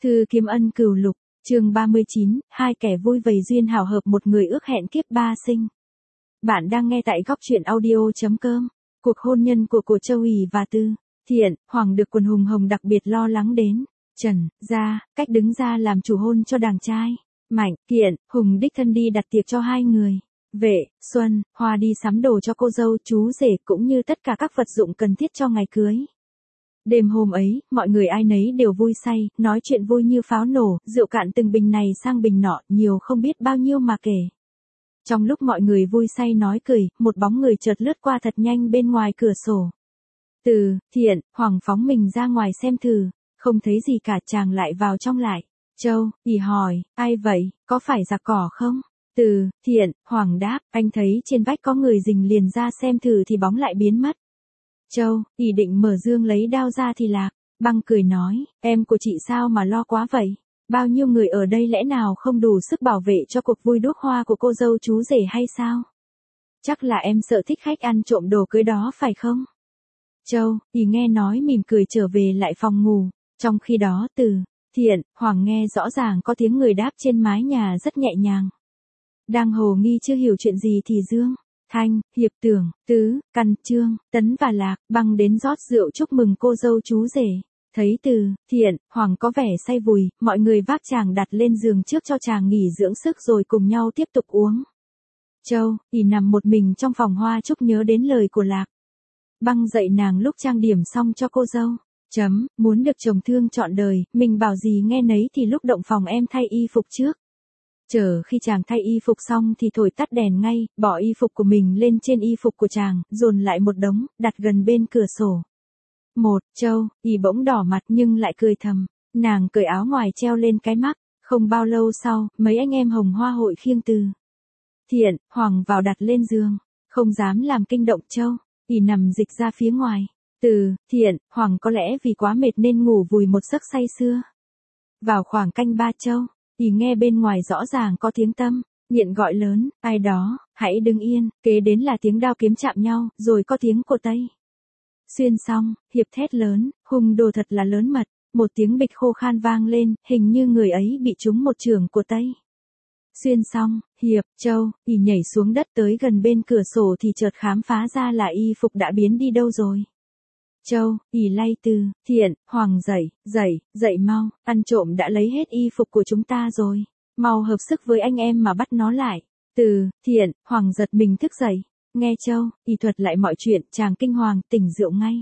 Thư Kiếm Ân Cửu Lục, chương 39, hai kẻ vui vầy duyên hảo hợp một người ước hẹn kiếp ba sinh. Bạn đang nghe tại góc truyện audio.com. Cuộc hôn nhân của Cổ Châu Ủy và Tư Thiện, Hoàng được quần hùng hồng đặc biệt lo lắng đến. Trần gia cách đứng ra làm chủ hôn cho đàng trai. Mạnh, Kiện, Hùng đích thân đi đặt tiệc cho hai người. Vệ, Xuân, Hoa đi sắm đồ cho cô dâu, chú rể cũng như tất cả các vật dụng cần thiết cho ngày cưới. Đêm hôm ấy, mọi người ai nấy đều vui say, nói chuyện vui như pháo nổ, rượu cạn từng bình này sang bình nọ, nhiều không biết bao nhiêu mà kể. Trong lúc mọi người vui say nói cười, một bóng người chợt lướt qua thật nhanh bên ngoài cửa sổ. Từ Thiện, Hoàng phóng mình ra ngoài xem thử, không thấy gì cả, chàng lại vào trong lại. Châu, ỉ hỏi, ai vậy, có phải giặc cỏ không? Từ Thiện, Hoàng đáp, anh thấy trên vách có người rình liền ra xem thử thì bóng lại biến mất. Châu, ỉ định mở dương lấy đao ra thì Lạc Băng cười nói, em của chị sao mà lo quá vậy? Bao nhiêu người ở đây lẽ nào không đủ sức bảo vệ cho cuộc vui đuốc hoa của cô dâu chú rể hay sao? Chắc là em sợ thích khách ăn trộm đồ cưới đó phải không? Châu, ỉ nghe nói mỉm cười trở về lại phòng ngủ. Trong khi đó Từ Thiện, Hoàng nghe rõ ràng có tiếng người đáp trên mái nhà rất nhẹ nhàng. Đang hồ nghi chưa hiểu chuyện gì thì Dương, Thanh, Hiệp, Tưởng, Tứ, Căn, Trương, Tấn và Lạc Băng đến rót rượu chúc mừng cô dâu chú rể. Thấy Từ Thiện, Hoàng có vẻ say vùi, mọi người vác chàng đặt lên giường trước cho chàng nghỉ dưỡng sức rồi cùng nhau tiếp tục uống. Châu, ỉ nằm một mình trong phòng hoa chúc nhớ đến lời của Lạc Băng dạy nàng lúc trang điểm xong cho cô dâu. Muốn được chồng thương trọn đời, mình bảo gì nghe nấy thì lúc động phòng em thay y phục trước. Chờ khi chàng thay y phục xong thì thổi tắt đèn ngay, bỏ y phục của mình lên trên y phục của chàng, dồn lại một đống, đặt gần bên cửa sổ. Châu, ỉ bỗng đỏ mặt nhưng lại cười thầm, nàng cởi áo ngoài treo lên cái mắc, không bao lâu sau, mấy anh em Hồng Hoa hội khiêng Từ Thiện, Hoàng vào đặt lên giường, không dám làm kinh động Châu, ỉ nằm dịch ra phía ngoài. Từ Thiện, Hoàng có lẽ vì quá mệt nên ngủ vùi một giấc say sưa. Vào khoảng canh ba Châu, ỉ nghe bên ngoài rõ ràng có tiếng Tâm Nghiện gọi lớn, ai đó, hãy đứng yên, kế đến là tiếng đao kiếm chạm nhau, rồi có tiếng của Tây Xuyên xong, Hiệp thét lớn, hung đồ thật là lớn mật, một tiếng bịch khô khan vang lên, hình như người ấy bị trúng một chưởng của Tây Xuyên xong, Hiệp, Châu, ỉ nhảy xuống đất tới gần bên cửa sổ thì chợt khám phá ra là y phục đã biến đi đâu rồi. Châu, ỉ lay Từ Thiện, Hoàng dậy mau, ăn trộm đã lấy hết y phục của chúng ta rồi, mau hợp sức với anh em mà bắt nó lại. Từ Thiện, Hoàng giật mình thức dậy, nghe Châu, ỉ thuật lại mọi chuyện, chàng kinh hoàng tỉnh rượu ngay.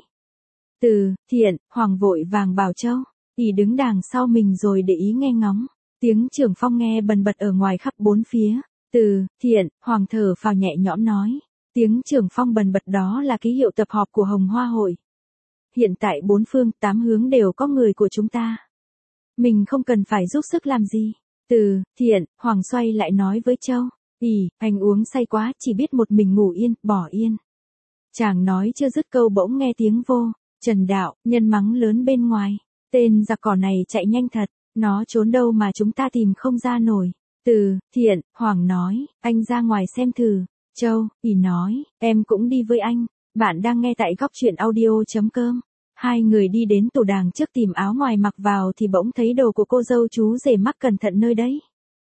Từ Thiện, Hoàng vội vàng bảo Châu, ỉ đứng đằng sau mình rồi để ý nghe ngóng, tiếng trưởng phong nghe bần bật ở ngoài khắp bốn phía. Từ Thiện, Hoàng thở phào nhẹ nhõm nói, tiếng trưởng phong bần bật đó là ký hiệu tập họp của Hồng Hoa hội. Hiện tại bốn phương tám hướng đều có người của chúng ta. Mình không cần phải giúp sức làm gì. Từ Thiện, Hoàng xoay lại nói với Châu, ỉ, anh uống say quá chỉ biết một mình ngủ yên, bỏ yên. Chàng nói chưa dứt câu bỗng nghe tiếng vô, Trần Đạo, nhân mắng lớn bên ngoài. Tên giặc cỏ này chạy nhanh thật, nó trốn đâu mà chúng ta tìm không ra nổi. Từ Thiện, Hoàng nói, anh ra ngoài xem thử. Châu, ỉ nói, em cũng đi với anh. Bạn đang nghe tại góc truyện audio.com. Hai người đi đến tủ đàng trước tìm áo ngoài mặc vào thì bỗng thấy đồ của cô dâu chú rể mắc cẩn thận nơi đấy.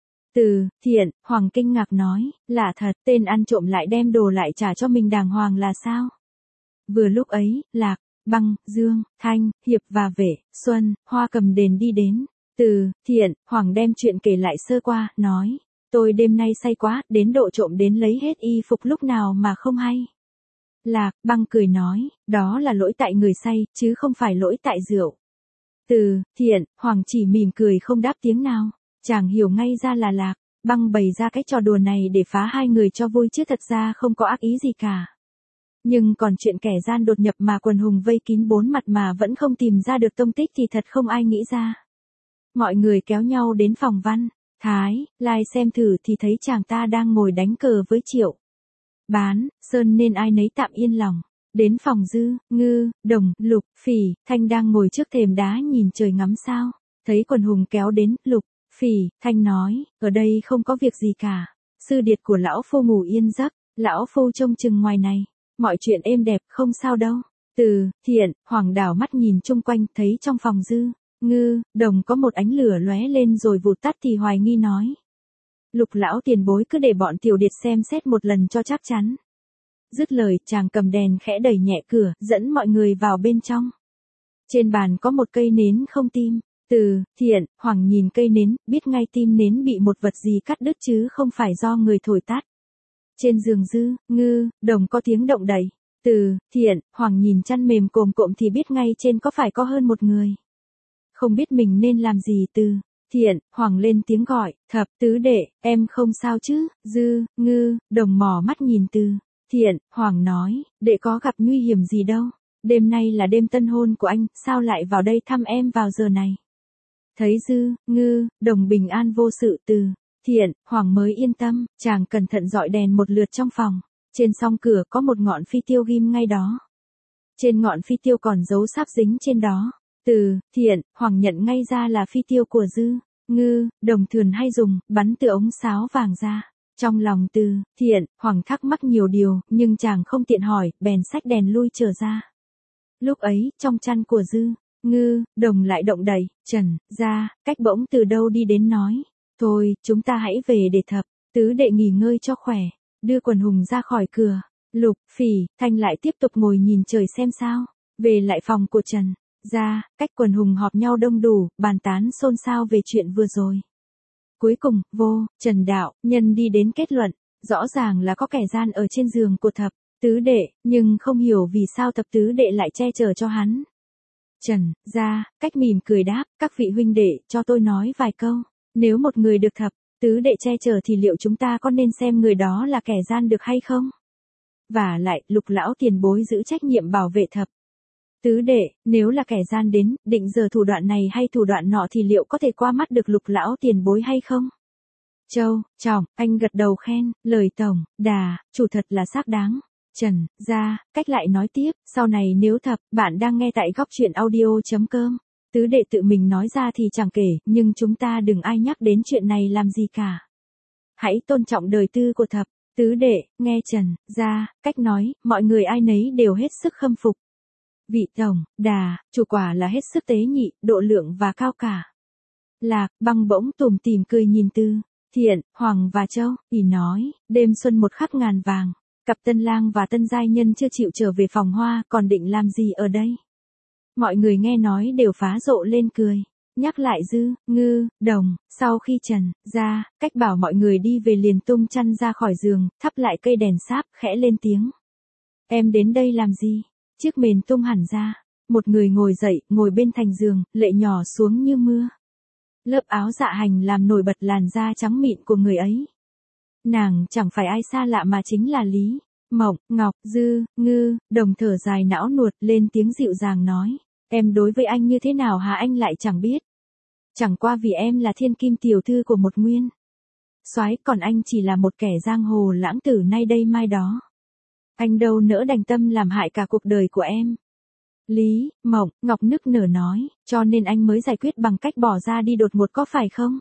Từ Thiện, Hoàng kinh ngạc nói, lạ thật, tên ăn trộm lại đem đồ lại trả cho mình đàng hoàng là sao? Vừa lúc ấy, Lạc Băng, Dương, Thanh, Hiệp và Vệ, Xuân, Hoa cầm đèn đi đến. Từ Thiện, Hoàng đem chuyện kể lại sơ qua, nói, tôi đêm nay say quá, đến độ trộm đến lấy hết y phục lúc nào mà không hay. Lạc Băng cười nói, đó là lỗi tại người say, chứ không phải lỗi tại rượu. Từ Thiện, Hoàng chỉ mỉm cười không đáp tiếng nào. Chàng hiểu ngay ra là Lạc Băng bày ra cái trò đùa này để phá hai người cho vui chứ thật ra không có ác ý gì cả. Nhưng còn chuyện kẻ gian đột nhập mà quần hùng vây kín bốn mặt mà vẫn không tìm ra được tông tích thì thật không ai nghĩ ra. Mọi người kéo nhau đến phòng Văn Thái Lai xem thử thì thấy chàng ta đang ngồi đánh cờ với Triệu Bán Sơn nên ai nấy tạm yên lòng. Đến phòng Dư, Ngư, Đồng, Lục, Phỉ, Thanh đang ngồi trước thềm đá nhìn trời ngắm sao. Thấy quần hùng kéo đến, Lục, Phỉ, Thanh nói, ở đây không có việc gì cả. Sư điệt của lão phu ngủ yên giấc, lão phu trông chừng ngoài này. Mọi chuyện êm đẹp không sao đâu. Từ Thiện, Hoàng đảo mắt nhìn chung quanh thấy trong phòng Dư, Đồng có một ánh lửa lóe lên rồi vụt tắt thì hoài nghi nói. Lục lão tiền bối cứ để bọn tiểu điệt xem xét một lần cho chắc chắn. Dứt lời chàng cầm đèn khẽ đẩy nhẹ cửa, dẫn mọi người vào bên trong. Trên bàn có một cây nến không tim. Từ, Thiện, Hoàng nhìn cây nến, biết ngay tim nến bị một vật gì cắt đứt chứ không phải do người thổi tắt. Trên giường Đồng có tiếng động đẩy. Từ, Thiện, Hoàng nhìn chăn mềm cồm cộm thì biết ngay trên có phải có hơn một người. Không biết mình nên làm gì. Từ, Thiện, Hoàng lên tiếng gọi, Thập, tứ đệ, em không sao chứ. Đồng mò mắt nhìn Từ, Thiện, Hoàng nói, đệ có gặp nguy hiểm gì đâu. Đêm nay là đêm tân hôn của anh, sao lại vào đây thăm em vào giờ này? Thấy Đồng bình an vô sự. Từ, Thiện, Hoàng mới yên tâm, chàng cẩn thận dọi đèn một lượt trong phòng. Trên song cửa có một ngọn phi tiêu ghim ngay đó. Trên ngọn phi tiêu còn dấu sáp dính trên đó. Từ, Thiện, Hoàng nhận ngay ra là phi tiêu của Đồng thường hay dùng, bắn từ ống sáo vàng ra. Trong lòng Từ, Thiện, Hoàng thắc mắc nhiều điều, nhưng chàng không tiện hỏi, bèn xách đèn lui trở ra. Lúc ấy, trong chăn của Đồng lại động đẩy, Trần, ra, cách bỗng từ đâu đi đến nói. Thôi, chúng ta hãy về để Thập, tứ đệ nghỉ ngơi cho khỏe. Đưa quần hùng ra khỏi cửa. Lục, Phỉ, Thanh lại tiếp tục ngồi nhìn trời xem sao. Về lại phòng của Trần. Ra, cách quần hùng họp nhau đông đủ, bàn tán xôn xao về chuyện vừa rồi. Cuối cùng, Trần Đạo, Nhân đi đến kết luận. Rõ ràng là có kẻ gian ở trên giường của Thập, tứ đệ, nhưng không hiểu vì sao Thập tứ đệ lại che chở cho hắn. Trần, ra, cách mỉm cười đáp, các vị huynh đệ, cho tôi nói vài câu. Nếu một người được Thập, tứ đệ che chở thì liệu chúng ta có nên xem người đó là kẻ gian được hay không? Và lại, Lục lão tiền bối giữ trách nhiệm bảo vệ Thập, tứ đệ, nếu là kẻ gian đến, định giờ thủ đoạn này hay thủ đoạn nọ thì liệu có thể qua mắt được Lục lão tiền bối hay không? Châu, Trọng, anh gật đầu khen, lời tổng, đà, chủ thật là xác đáng. Trần, ra, cách lại nói tiếp, sau này nếu Thập, bạn đang nghe tại góc truyện audio.com. Tứ đệ tự mình nói ra thì chẳng kể, nhưng chúng ta đừng ai nhắc đến chuyện này làm gì cả. Hãy tôn trọng đời tư của Thập, tứ đệ, nghe Trần, ra, cách nói, mọi người ai nấy đều hết sức khâm phục. Vị tổng, đà, chủ quả là hết sức tế nhị, độ lượng và cao cả. Lạc, Băng bỗng tủm tỉm cười nhìn Từ, Thiện, Hoàng và Châu, ý nói, đêm xuân một khắc ngàn vàng. Cặp tân lang và tân giai nhân chưa chịu trở về phòng hoa, còn định làm gì ở đây? Mọi người nghe nói đều phá rộ lên cười. Nhắc lại Đồng, sau khi Trần, ra, cách bảo mọi người đi về liền tung chăn ra khỏi giường, thắp lại cây đèn sáp, khẽ lên tiếng. Em đến đây làm gì? Chiếc mền tung hẳn ra. Một người ngồi dậy, ngồi bên thành giường, lệ nhỏ xuống như mưa. Lớp áo dạ hành làm nổi bật làn da trắng mịn của người ấy. Nàng chẳng phải ai xa lạ mà chính là Lý Mộng Ngọc. Đồng thở dài não nuột lên tiếng dịu dàng nói. Em đối với anh như thế nào hả anh lại chẳng biết. Chẳng qua vì em là thiên kim tiểu thư của một nguyên soái, còn anh chỉ là một kẻ giang hồ lãng tử nay đây mai đó. Anh đâu nỡ đành tâm làm hại cả cuộc đời của em. Lý Mộng Ngọc nức nở nói, cho nên anh mới giải quyết bằng cách bỏ ra đi đột ngột có phải không?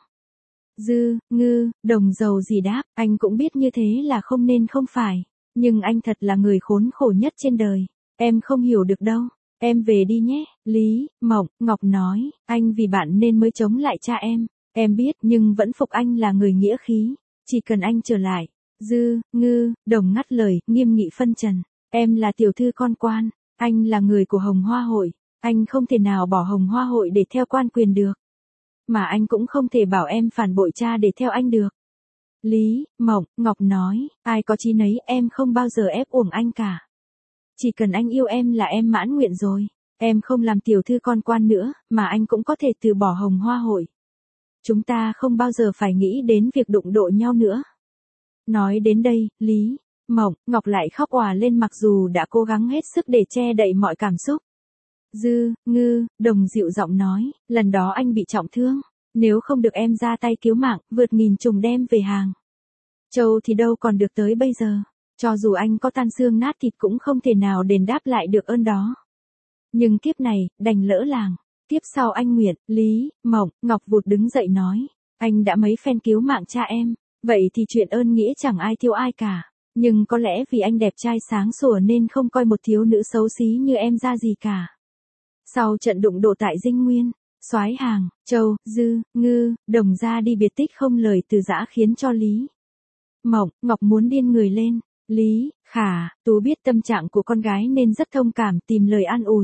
Đồng giàu gì đáp, anh cũng biết như thế là không nên không phải. Nhưng anh thật là người khốn khổ nhất trên đời. Em không hiểu được đâu. Em về đi nhé. Lý Mộng Ngọc nói, anh vì bạn nên mới chống lại cha em. Em biết nhưng vẫn phục anh là người nghĩa khí. Chỉ cần anh trở lại. Đồng ngắt lời, nghiêm nghị phân trần. Em là tiểu thư con quan. Anh là người của Hồng Hoa Hội. Anh không thể nào bỏ Hồng Hoa Hội để theo quan quyền được. Mà anh cũng không thể bảo em phản bội cha để theo anh được. Lý Mộng Ngọc nói, ai có chí nấy, em không bao giờ ép uổng anh cả. Chỉ cần anh yêu em là em mãn nguyện rồi. Em không làm tiểu thư con quan nữa, mà anh cũng có thể từ bỏ Hồng Hoa Hội. Chúng ta không bao giờ phải nghĩ đến việc đụng độ nhau nữa. Nói đến đây, Lý Mộng Ngọc lại khóc òa lên mặc dù đã cố gắng hết sức để che đậy mọi cảm xúc. Đồng dịu giọng nói, lần đó anh bị trọng thương. Nếu không được em ra tay cứu mạng, vượt nghìn trùng đem về hàng Châu thì đâu còn được tới bây giờ. Cho dù anh có tan xương nát thịt cũng không thể nào đền đáp lại được ơn đó. Nhưng kiếp này, đành lỡ làng. Kiếp sau anh nguyện. Lý Mộng Ngọc vụt đứng dậy nói, anh đã mấy phen cứu mạng cha em. Vậy thì chuyện ơn nghĩa chẳng ai thiếu ai cả. Nhưng có lẽ vì anh đẹp trai sáng sủa nên không coi một thiếu nữ xấu xí như em ra gì cả. Sau trận đụng độ tại Dinh Nguyên, Soái Hàng, Châu, Dư, Ngư, Đồng ra đi biệt tích không lời từ giã khiến cho Lý Mộng, Ngọc muốn điên người lên. Lý, Khả, Tú biết tâm trạng của con gái nên rất thông cảm tìm lời an ủi.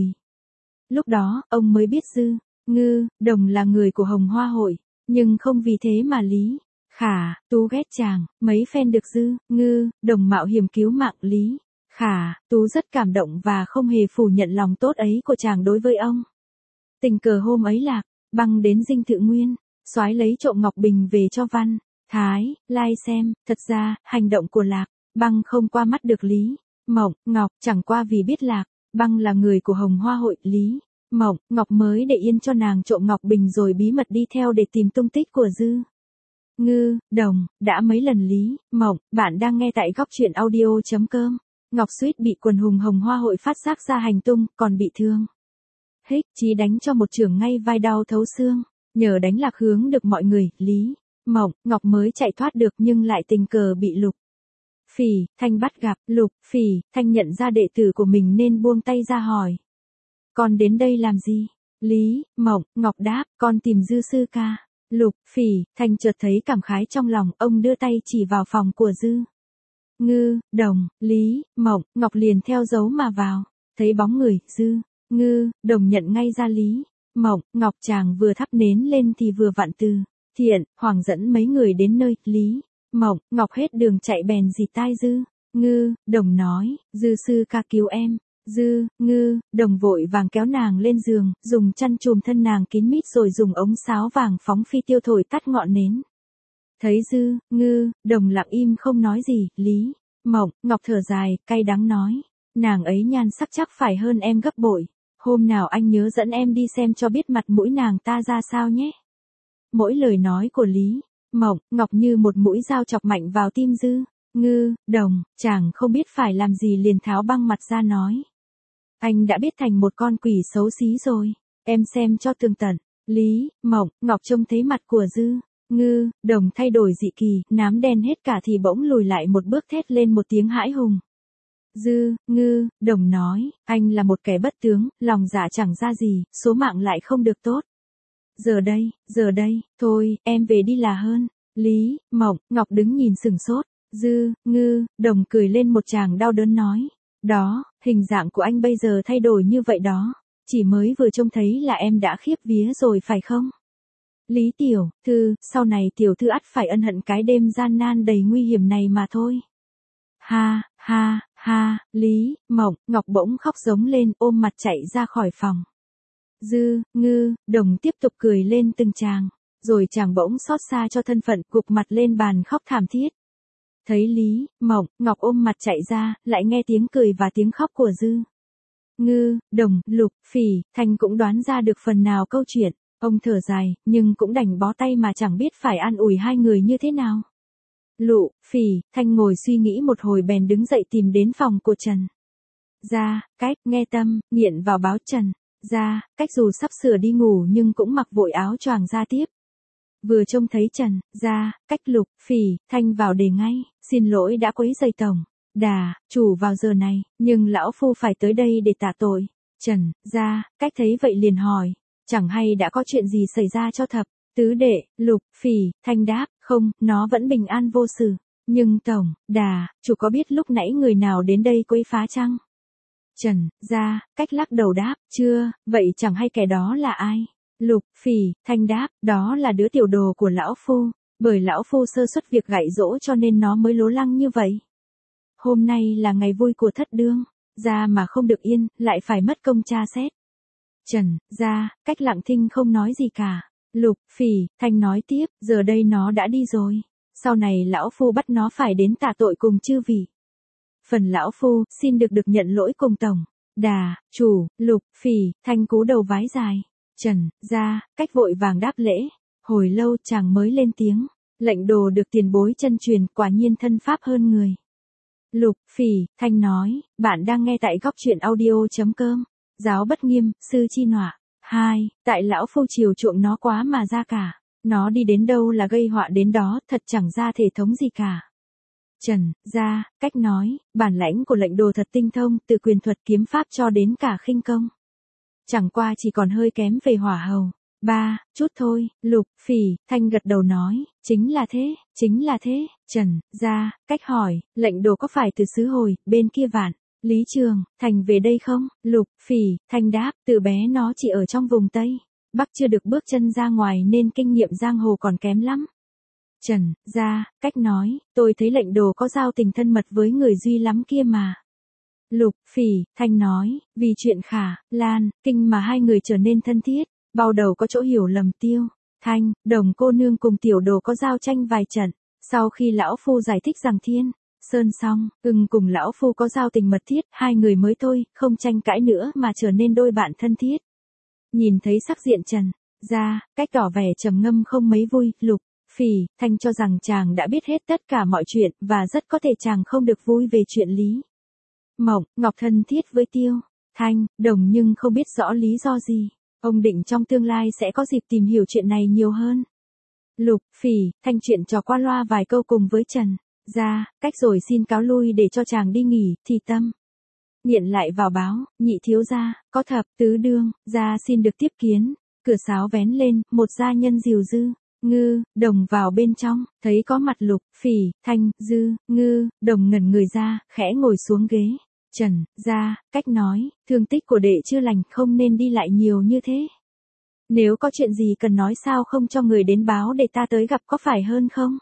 Lúc đó, ông mới biết Dư, Ngư, Đồng là người của Hồng Hoa Hội, nhưng không vì thế mà Lý, Khả, Tú ghét chàng, mấy phen được Dư, Ngư, Đồng mạo hiểm cứu mạng Lý, Khả, Tú rất cảm động và không hề phủ nhận lòng tốt ấy của chàng đối với ông. Tình cờ hôm ấy Lạc, Băng đến dinh thự Nguyên, soái lấy trộm Ngọc Bình về cho Văn, Thái, Lai xem, thật ra, hành động của Lạc, Băng không qua mắt được Lý, Mộng, Ngọc, chẳng qua vì biết Lạc, Băng là người của Hồng Hoa Hội, Lý, Mộng, Ngọc mới để yên cho nàng trộm Ngọc Bình rồi bí mật đi theo để tìm tung tích của Dư, Ngư, Đồng, đã mấy lần Lý, Mộng, bạn đang nghe tại góc truyện audio.com, Ngọc suýt bị quần hùng Hồng Hoa Hội phát giác ra hành tung, còn bị thương. Hích chí đánh cho một chưởng ngay vai đau thấu xương, nhờ đánh lạc hướng được mọi người, Lý, Mộng, Ngọc mới chạy thoát được nhưng lại tình cờ bị Lục Phỉ, Thanh bắt gặp. Lục Phỉ, Thanh nhận ra đệ tử của mình nên buông tay ra hỏi. Con đến đây làm gì? Lý, Mộng, Ngọc đáp, con tìm Dư sư ca. Lục Phỉ, Thanh chợt thấy cảm khái trong lòng, ông đưa tay chỉ vào phòng của Dư, Ngư, Đồng, Lý, Mộng, Ngọc liền theo dấu mà vào, thấy bóng người, Dư, Ngư, Đồng nhận ngay ra Lý, Mộng, Ngọc chàng vừa thắp nến lên thì vừa vặn Từ Thiện, Hoàng dẫn mấy người đến nơi, Lý, Mộng, Ngọc hết đường chạy bèn dì tai Dư, Ngư, Đồng nói, Dư sư ca cứu em. Dư, Ngư, Đồng vội vàng kéo nàng lên giường, dùng chăn chùm thân nàng kín mít rồi dùng ống sáo vàng phóng phi tiêu thổi tắt ngọn nến. Thấy Dư, Ngư, Đồng lặng im không nói gì, Lý, Mộng, Ngọc thở dài, cay đắng nói, nàng ấy nhan sắc chắc phải hơn em gấp bội. Hôm nào anh nhớ dẫn em đi xem cho biết mặt mũi nàng ta ra sao nhé. Mỗi lời nói của Lý, Mộng, Ngọc như một mũi dao chọc mạnh vào tim Dư, Ngư, Đồng, chàng không biết phải làm gì liền tháo băng mặt ra nói. Anh đã biết thành một con quỷ xấu xí rồi, em xem cho tường tận. Lý, Mộng, Ngọc trông thấy mặt của Dư, Ngư, Đồng thay đổi dị kỳ, nám đen hết cả thì bỗng lùi lại một bước thét lên một tiếng hãi hùng. Dư, Ngư, Đồng nói, anh là một kẻ bất tướng, lòng dạ chẳng ra gì, số mạng lại không được tốt. Giờ đây, thôi, em về đi là hơn. Lý, Mộng, Ngọc đứng nhìn sừng sốt, Dư, Ngư, Đồng cười lên một tràng đau đớn nói, đó, hình dạng của anh bây giờ thay đổi như vậy đó, chỉ mới vừa trông thấy là em đã khiếp vía rồi phải không? Lý tiểu thư, sau này tiểu thư ắt phải ân hận cái đêm gian nan đầy nguy hiểm này mà thôi. Ha, ha, ha, Lý, Mộng, Ngọc bỗng khóc giống lên ôm mặt chạy ra khỏi phòng. Dư, Ngư, Đồng tiếp tục cười lên từng tràng, rồi chàng bỗng xót xa cho thân phận gục mặt lên bàn khóc thảm thiết. Thấy Lý, Mộng, Ngọc ôm mặt chạy ra, lại nghe tiếng cười và tiếng khóc của Dư, Ngư, Đồng, Lục Phỉ, Thanh cũng đoán ra được phần nào câu chuyện. Ông thở dài, nhưng cũng đành bó tay mà chẳng biết phải an ủi hai người như thế nào. Lục Phỉ, Thanh ngồi suy nghĩ một hồi bèn đứng dậy tìm đến phòng của Trần Gia Cách, nghe tâm, nghiện vào báo Trần Gia Cách dù sắp sửa đi ngủ nhưng cũng mặc vội áo choàng ra tiếp. Vừa trông thấy Trần Gia Cách, Lục Phỉ, Thanh vào đề ngay, xin lỗi đã quấy rầy tổng đà chủ vào giờ này, nhưng lão phu phải tới đây để tạ tội. Trần Gia Cách thấy vậy liền hỏi, chẳng hay đã có chuyện gì xảy ra cho thập tứ đệ? Lục Phỉ, Thanh đáp, không, nó vẫn bình an vô sự. Nhưng tổng đà chủ có biết lúc nãy người nào đến đây quấy phá chăng? Trần Gia Cách lắc đầu đáp, chưa, vậy chẳng hay kẻ đó là ai? Lục Phỉ, Thanh đáp, đó là đứa tiểu đồ của lão phu, bởi lão phu sơ suất việc gạy dỗ cho nên nó mới lố lăng như vậy. Hôm nay là ngày vui của thất đương, ra mà không được yên, lại phải mất công tra xét. Trần Gia Cách lặng thinh không nói gì cả. Lục Phỉ, Thanh nói tiếp, giờ đây nó đã đi rồi, sau này lão phu bắt nó phải đến tạ tội cùng chư vị. Phần lão phu, xin được nhận lỗi cùng tổng đà chủ. Lục Phỉ, Thanh cúi đầu vái dài. Trần Gia Cách vội vàng đáp lễ, hồi lâu chàng mới lên tiếng, lệnh đồ được tiền bối chân truyền, quả nhiên thân pháp hơn người. Lục Phỉ, Thanh nói, bạn đang nghe tại góc truyện audio.com. Giáo bất nghiêm, sư chi nọa. 2. Tại lão phu chiều chuộng nó quá mà ra cả. Nó đi đến đâu là gây họa đến đó, thật chẳng ra thể thống gì cả. Trần Gia Cách nói, bản lãnh của lệnh đồ thật tinh thông, từ quyền thuật kiếm pháp cho đến cả khinh công. Chẳng qua chỉ còn hơi kém về hỏa hầu. Chút thôi, Lục, Phỉ, Thanh gật đầu nói, chính là thế, Trần, Gia, Cách hỏi, lệnh đồ có phải từ xứ Hồi, bên kia Vạn, Lý Trường, Thành về đây không? Lục, Phỉ, Thanh đáp, từ bé nó chỉ ở trong vùng Tây, Bắc chưa được bước chân ra ngoài nên kinh nghiệm giang hồ còn kém lắm. Trần, Gia, Cách nói, tôi thấy lệnh đồ có giao tình thân mật với người Duy lắm kia mà. Lục, Phỉ, Thanh nói, vì chuyện Khả, Lan, Kinh mà hai người trở nên thân thiết, bao đầu có chỗ hiểu lầm Tiêu, Thanh, Đồng cô nương cùng tiểu đồ có giao tranh vài trận, sau khi lão phu giải thích rằng Thiên, Sơn xong, cùng lão phu có giao tình mật thiết, hai người mới thôi, không tranh cãi nữa mà trở nên đôi bạn thân thiết. Nhìn thấy sắc diện Trần, Gia, Cách tỏ vẻ trầm ngâm không mấy vui, Lục, Phỉ, Thanh cho rằng chàng đã biết hết tất cả mọi chuyện và rất có thể chàng không được vui về chuyện Lý Mộng, Ngọc thân thiết với Tiêu, Thanh, Đồng nhưng không biết rõ lý do gì. Ông định trong tương lai sẽ có dịp tìm hiểu chuyện này nhiều hơn. Lục, Phỉ, Thanh chuyện trò qua loa vài câu cùng với Trần, Gia, Cách rồi xin cáo lui để cho chàng đi nghỉ, thì Tâm Nghiện lại vào báo, nhị thiếu gia, có thập, tứ đương, gia xin được tiếp kiến. Cửa sáo vén lên, một gia nhân dìu Dư, Ngư, Đồng vào bên trong, thấy có mặt Lục, Phỉ, Thanh, Dư, Ngư, Đồng ngẩn người ra, khẽ ngồi xuống ghế. Trần, Gia, Cách nói, thương tích của đệ chưa lành không nên đi lại nhiều như thế. Nếu có chuyện gì cần nói sao không cho người đến báo để ta tới gặp có phải hơn không?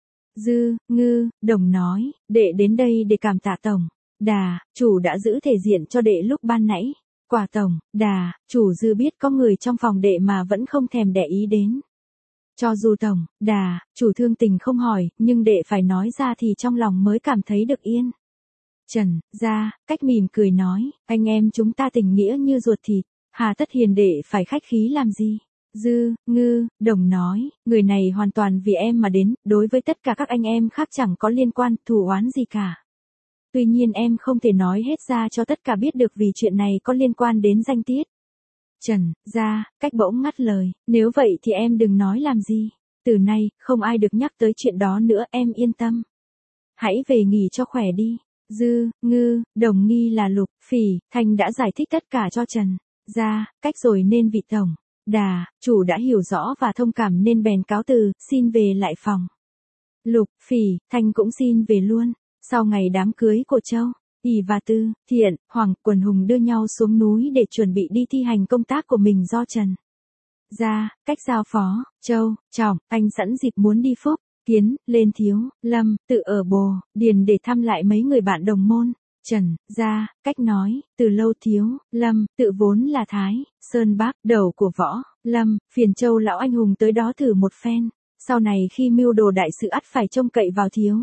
Dư, Ngư, Đồng nói, đệ đến đây để cảm tạ Tổng Đà, chủ đã giữ thể diện cho đệ lúc ban nãy. Quả Tổng Đà, chủ Dư biết có người trong phòng đệ mà vẫn không thèm để ý đến. Cho dù Tổng Đà, chủ thương tình không hỏi, nhưng đệ phải nói ra thì trong lòng mới cảm thấy được yên. Trần, Gia, Cách mỉm cười nói, anh em chúng ta tình nghĩa như ruột thịt, hà tất hiền đệ phải khách khí làm gì? Dư, Ngư, Đồng nói, người này hoàn toàn vì em mà đến, đối với tất cả các anh em khác chẳng có liên quan, thù oán gì cả. Tuy nhiên em không thể nói hết ra cho tất cả biết được vì chuyện này có liên quan đến danh tiết. Trần, Gia, Cách bỗng ngắt lời, nếu vậy thì em đừng nói làm gì. Từ nay, không ai được nhắc tới chuyện đó nữa, em yên tâm. Hãy về nghỉ cho khỏe đi. Dư, Ngư, Đồng nghi là Lục, Phỉ, Thanh đã giải thích tất cả cho Trần, Gia, Cách rồi nên vị Tổng Đà, chủ đã hiểu rõ và thông cảm nên bèn cáo từ, xin về lại phòng. Lục, Phỉ, Thanh cũng xin về luôn. Sau ngày đám cưới của Châu, Ỷ và Tư, Thiện, Hoàng, quần hùng đưa nhau xuống núi để chuẩn bị đi thi hành công tác của mình do Trần, Gia, Cách giao phó. Châu, Trọng, anh sẵn dịp muốn đi Phúc Kiến, lên Thiếu, Lâm, Tự ở Bồ Điền để thăm lại mấy người bạn đồng môn. Trần, Gia, Cách nói, từ lâu Thiếu, Lâm, Tự vốn là Thái, Sơn Bắc, đầu của Võ, Lâm, phiền Châu lão anh hùng tới đó thử một phen. Sau này khi mưu đồ đại sự ắt phải trông cậy vào Thiếu,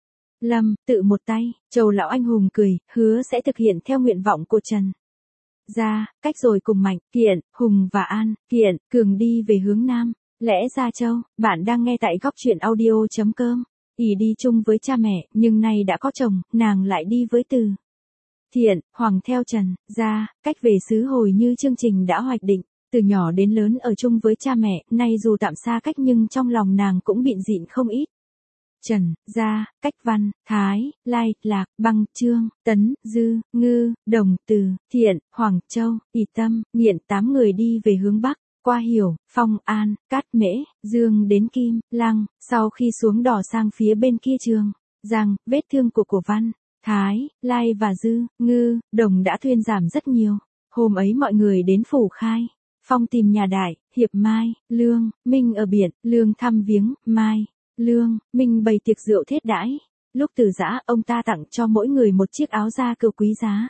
Lâm, Tự một tay. Châu lão anh hùng cười, hứa sẽ thực hiện theo nguyện vọng của Trần, Gia, Cách rồi cùng Mạnh, Kiện, Hùng và An, Kiện, Cường đi về hướng Nam. Lẽ ra Châu, bạn đang nghe tại góc truyện audio.com. Ỷ đi chung với cha mẹ, nhưng nay đã có chồng, nàng lại đi với Từ, Thiện, Hoàng theo Trần, Gia, Cách về xứ Hồi như chương trình đã hoạch định. Từ nhỏ đến lớn ở chung với cha mẹ, nay dù tạm xa cách nhưng trong lòng nàng cũng bịn dịn không ít. Trần, Gia, Cách Văn, Thái, Lai, Lạc, Băng, Trương, Tấn, Dư, Ngư, Đồng, Từ, Thiện, Hoàng, Châu, Ỷ Tâm, Nghiện 8 người đi về hướng Bắc. Qua Hiểu, Phong, An, Cát Mễ, Dương đến Kim, Lăng, sau khi xuống đò sang phía bên kia Trường, Giang, vết thương của Văn, Thái, Lai và Dư, Ngư, Đồng đã thuyên giảm rất nhiều. Hôm ấy mọi người đến Phủ Khai. Phong tìm nhà Đại, Hiệp Mai, Lương, Minh ở biển, Lương thăm viếng, Mai, Lương, Minh bày tiệc rượu thiết đãi. Lúc từ giã, ông ta tặng cho mỗi người một chiếc áo da cừu quý giá.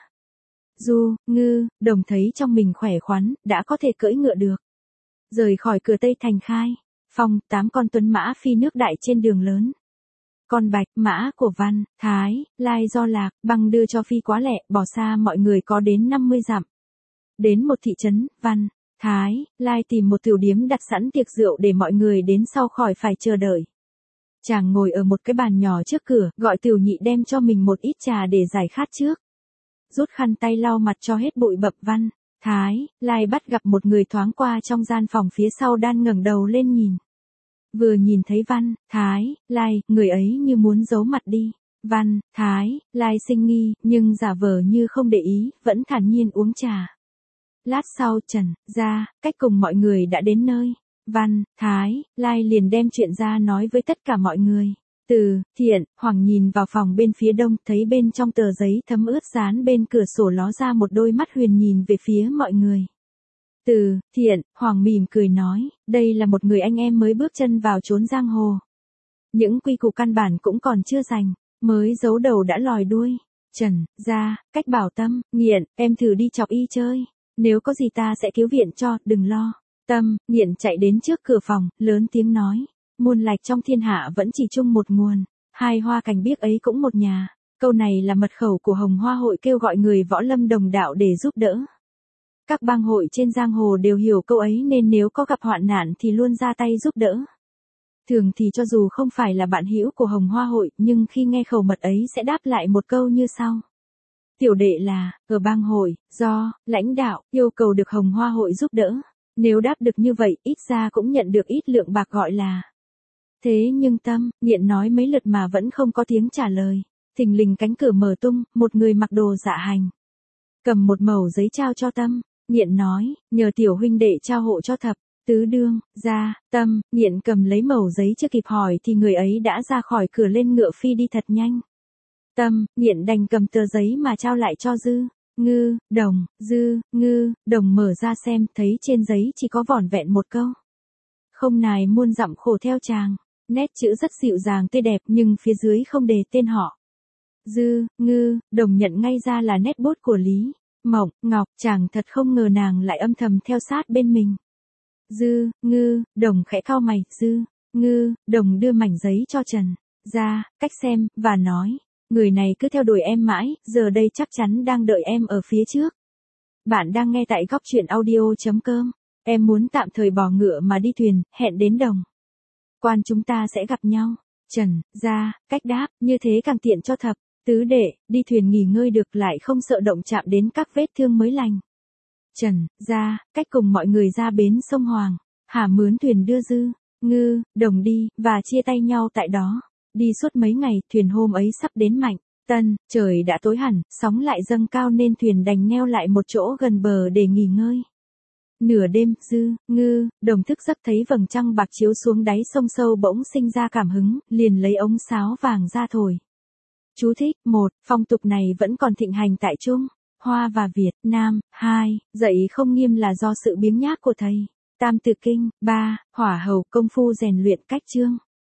Du, Ngư, Đồng thấy trong mình khỏe khoắn, đã có thể cưỡi ngựa được. Rời khỏi cửa Tây Thành Khai, Phong 8 con tuấn mã phi nước đại trên đường lớn. Con bạch mã của Văn, Thái, Lai do Lạc, Băng đưa cho phi quá lẹ, bỏ xa mọi người có đến 50 dặm. Đến một thị trấn, Văn, Thái, Lai tìm một tiểu điếm đặt sẵn tiệc rượu để mọi người đến sau khỏi phải chờ đợi. Chàng ngồi ở một cái bàn nhỏ trước cửa, gọi tiểu nhị đem cho mình một ít trà để giải khát trước. Rút khăn tay lau mặt cho hết bụi bặm. Văn, Thái, Lai bắt gặp một người thoáng qua trong gian phòng phía sau đang ngẩng đầu lên nhìn. Vừa nhìn thấy Văn, Thái, Lai, người ấy như muốn giấu mặt đi. Văn, Thái, Lai sinh nghi, nhưng giả vờ như không để ý, vẫn thản nhiên uống trà. Lát sau Trần, Gia, Cách cùng mọi người đã đến nơi. Văn, Thái, Lai liền đem chuyện ra nói với tất cả mọi người. Từ, Thiện, Hoàng nhìn vào phòng bên phía đông, thấy bên trong tờ giấy thấm ướt dán bên cửa sổ ló ra một đôi mắt huyền nhìn về phía mọi người. Từ, Thiện, Hoàng mỉm cười nói, đây là một người anh em mới bước chân vào chốn giang hồ. Những quy củ căn bản cũng còn chưa rành, mới giấu đầu đã lòi đuôi. Trần, Gia, Cách bảo Tâm, Nghiện, em thử đi chọc y chơi. Nếu có gì ta sẽ cứu viện cho, đừng lo. Tâm, Nghiện chạy đến trước cửa phòng, lớn tiếng nói. Muôn lạch trong thiên hạ vẫn chỉ chung một nguồn. Hai hoa cành biếc ấy cũng một nhà. Câu này là mật khẩu của Hồng Hoa hội kêu gọi người võ lâm đồng đạo để giúp đỡ. Các bang hội trên giang hồ đều hiểu câu ấy nên nếu có gặp hoạn nạn thì luôn ra tay giúp đỡ. Thường thì cho dù không phải là bạn hữu của Hồng Hoa hội, nhưng khi nghe khẩu mật ấy sẽ đáp lại một câu như sau. Tiểu đệ là, ở bang hội, do, lãnh đạo, yêu cầu được Hồng Hoa hội giúp đỡ. Nếu đáp được như vậy, ít ra cũng nhận được ít lượng bạc gọi là. Thế nhưng Tâm, Nghiện nói mấy lượt mà vẫn không có tiếng trả lời. Thình lình cánh cửa mở tung, một người mặc đồ dạ hành. Cầm một mẩu giấy trao cho Tâm, Nghiện nói, nhờ tiểu huynh đệ trao hộ cho Thập, Tứ Đương, Gia, Tâm, Nghiện cầm lấy mẩu giấy chưa kịp hỏi thì người ấy đã ra khỏi cửa lên ngựa phi đi thật nhanh. Tâm, Nghiện đành cầm tờ giấy mà trao lại cho Dư, Ngư, Đồng, Dư, Ngư, Đồng mở ra xem thấy trên giấy chỉ có vỏn vẹn một câu. Không nài muôn dặm khổ theo chàng, nét chữ rất dịu dàng tươi đẹp nhưng phía dưới không đề tên họ. Dư, Ngư, Đồng nhận ngay ra là nét bút của Lý Mộng Ngọc, chàng thật không ngờ nàng lại âm thầm theo sát bên mình. Dư, Ngư, Đồng khẽ cau mày, Dư, Ngư, Đồng đưa mảnh giấy cho Trần, Gia, Cách xem, và nói, người này cứ theo đuổi em mãi, giờ đây chắc chắn đang đợi em ở phía trước. Bạn đang nghe tại góc truyện audio.com, em muốn tạm thời bỏ ngựa mà đi thuyền, hẹn đến Đồng Quan chúng ta sẽ gặp nhau. Trần, Gia, Cách đáp, như thế càng tiện cho Thập, Tứ đệ, đi thuyền nghỉ ngơi được lại không sợ động chạm đến các vết thương mới lành. Trần, Gia, Cách cùng mọi người ra bến sông Hoàng, Hà mướn thuyền đưa Dư, Ngư, Đồng đi, và chia tay nhau tại đó. Đi suốt mấy ngày, thuyền hôm ấy sắp đến Mạnh Tân, trời đã tối hẳn, sóng lại dâng cao nên thuyền đành neo lại một chỗ gần bờ để nghỉ ngơi. Nửa đêm, Dư, Ngư, Đồng thức giấc thấy vầng trăng bạc chiếu xuống đáy sông sâu bỗng sinh ra cảm hứng, liền lấy ống sáo vàng ra thổi. Chú thích, 1. Phong tục này vẫn còn thịnh hành tại Trung Hoa và Việt Nam. 2. Dạy không nghiêm là do sự biếng nhác của thầy. Tam Tự Kinh. 3. Hỏa hầu công phu rèn luyện cách chương.